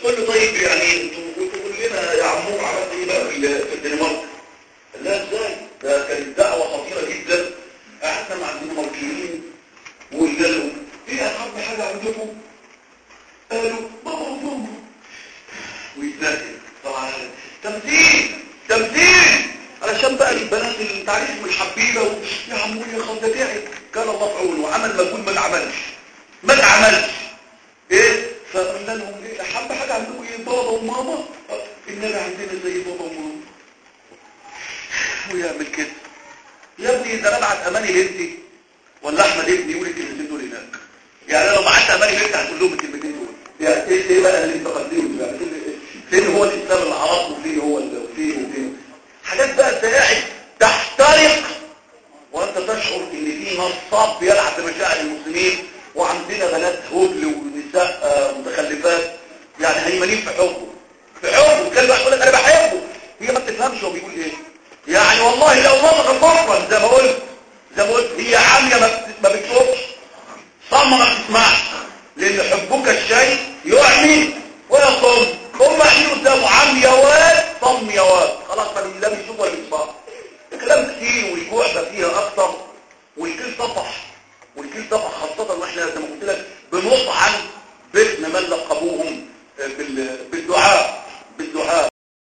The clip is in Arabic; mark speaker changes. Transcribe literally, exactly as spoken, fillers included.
Speaker 1: تقول له طيب يعني انتوا تقول لنا يا عمور عملت ايه بقى في الدنمارك؟ قال لها ازاي؟ ده كانت دعوه خطيره جدا. قعدنا مع الدنماركيين وقلنا لهم ايه اهم حاجه عندكم؟ قالوا بابا وماما. ويتنادي طبعا تمثيل تمثيل علشان بقى البنات التعريف الحبيبه يا عمور يا خالد ده تعب كان الله في عونه وعمل مجهود ما اتعملش ما اتعملش ايه؟ فقلنا لهم ايه اهم حاجه عندكم ايه؟ بابا وماما. اننا عندنا زي بابا وماما. ويعمل كده يا ابني ده انا ابعت اماني بنتي ولا احمد ابني يقول الكلمتين دول هناك. يعني لو بعت اماني بنتي هتقول لهم الكلمتين دول. يعني ايه ايه بقى اللي انت قدمته يعني فين هو الاسلام اللي عرفه وفين هو وفين وفين حاجات بقى انت قاعد تحترق وانت تشعر ان في نصاب بيلعب بمشاعر المسلمين وعندنا بنات هبل ونساء متخلفات يعني هيمنين في حبه في حبه كان بقى يقول لك انا بحبه هي ما بتفهمش هو بيقول ايه يعني والله لو نطق الكفر زي ما قلت زي ما قلت هي عاميه ما بتشوفش صمه ما بتسمعش لان حبك الشيء يعمي ويصم هم احنا قدامه عميوات صميوات خلاص ما لا بيشوف ولا بيسمع كلام كتير والجوع بقى فيها اكتر والكل طفح والكل طفح خاصه واحنا زي ما قلت لك بنطعن باسم من لقبوهم